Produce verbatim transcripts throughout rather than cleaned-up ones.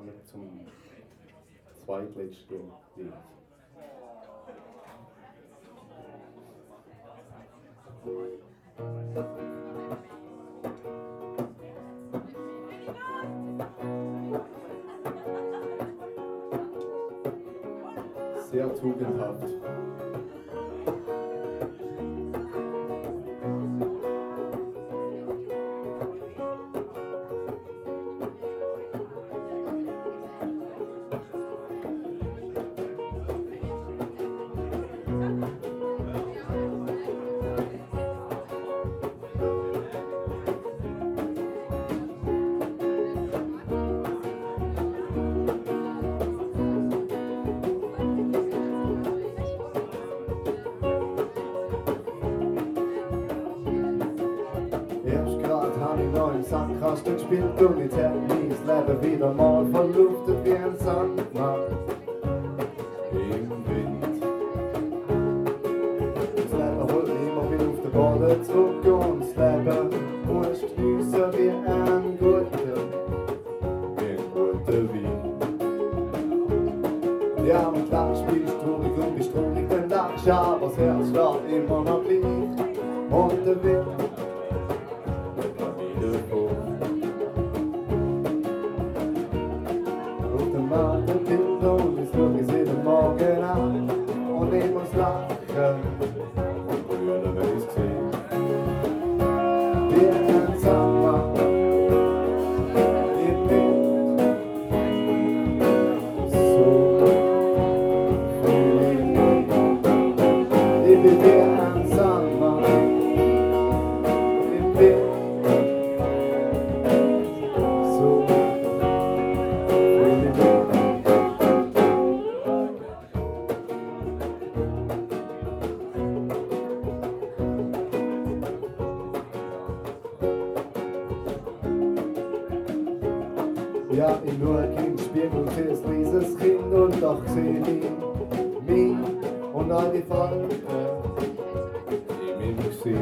kommen wir zum zweitletzten Lied. Sehr tugendhaft. Sandkasten gespielt und jetzt hätte mein Leben wieder mal verluftet wie ein Sandmann im Wind. Das Leben holt immer wieder auf den Boden zurück und das Leben muss geniessen wie ein guter, wie ein guter Wein. Ja, mit Lach spielst du traurig und bist traurig, dann lachst du, aber das Herz schlägt immer noch gleich und der Wind. Auf dem Markt Kind und ich schau ich jeden Morgen an und ich muss lachen und brüllen, wenn ich's seh. Wie ein Sommer im Wind, so fühl ich mich. Ich bin wie ein Sommer im Wind. Ja, ich nur Kind spielen und seh ein rieses Kind und doch seh ich mich und all die Falten in meinem Gesicht.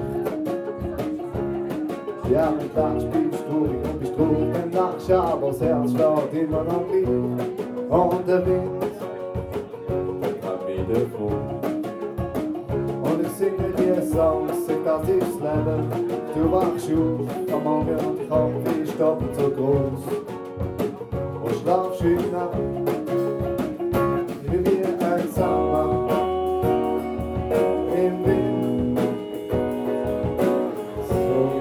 Ja, mit Lach spielst du traurig und bist traurig, dann lachst du, aber das Herz schlägt immer noch gleich und der Wind kann wieder vor. Und ich singe dir Songs, sing das ist das Leben. Du wachst auf am Morgen und der Kopf ist doppelt so groß. Und schlafst heute Nacht wie wir ein Sommer im Wind. So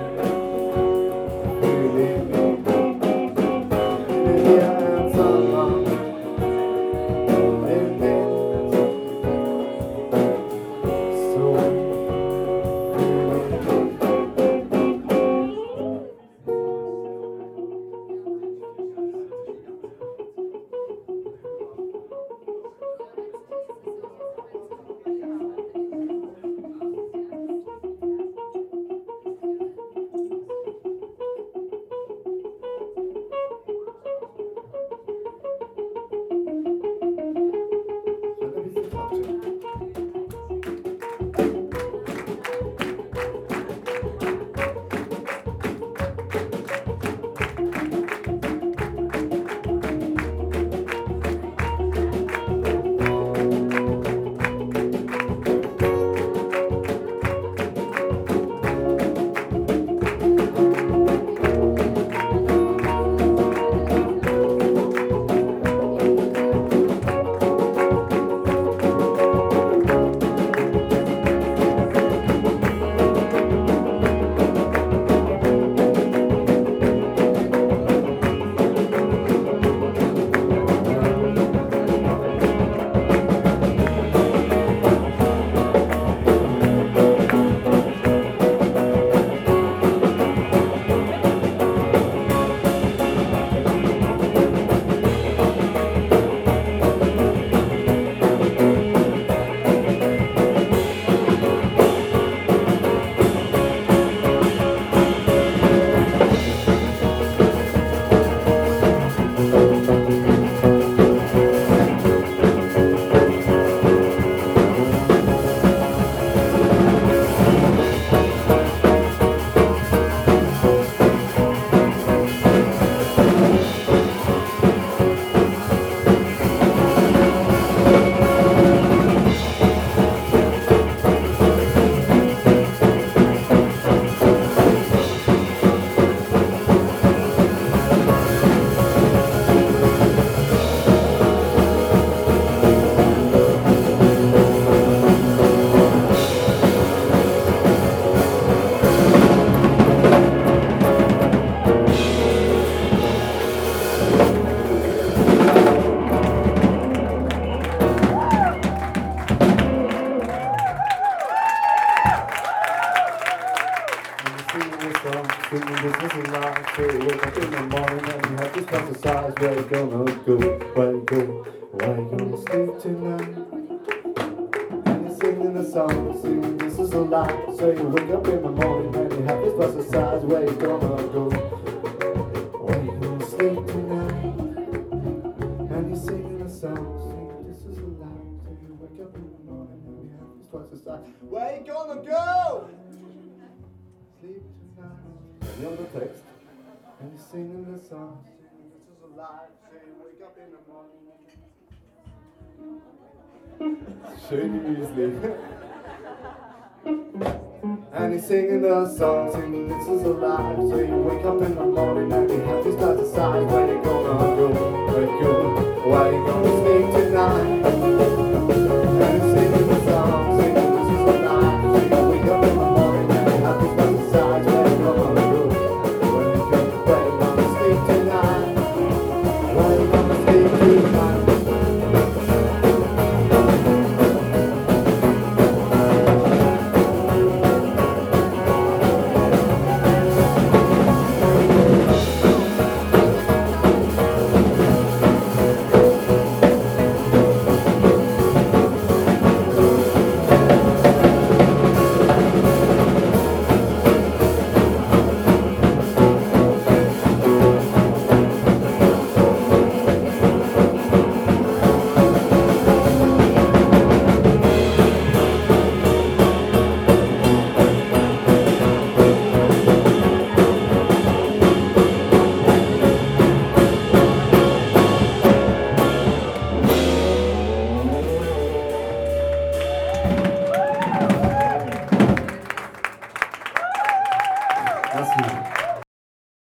fühl ich mich wie wir ein Sommer im Wind. So fühl ich mich. size. Where you gonna go? Where you go? Where you gonna sleep tonight? And you're singing a song, singing this is a lie. So you wake up in the morning and you have this twice the size. Where you gonna go? Where you gonna sleep tonight? And you're singing a song, singing this is a lie. So you wake up in the morning and you have this twice the size. Where you gonna go? Sleep tonight. And you're the text. And you're singing the song, singing this is a lie. So you wake up in the morning. Schöne Müsli. And he's singing the song, singing this is a lie. So you wake up in the morning and you have to start to sigh when you go.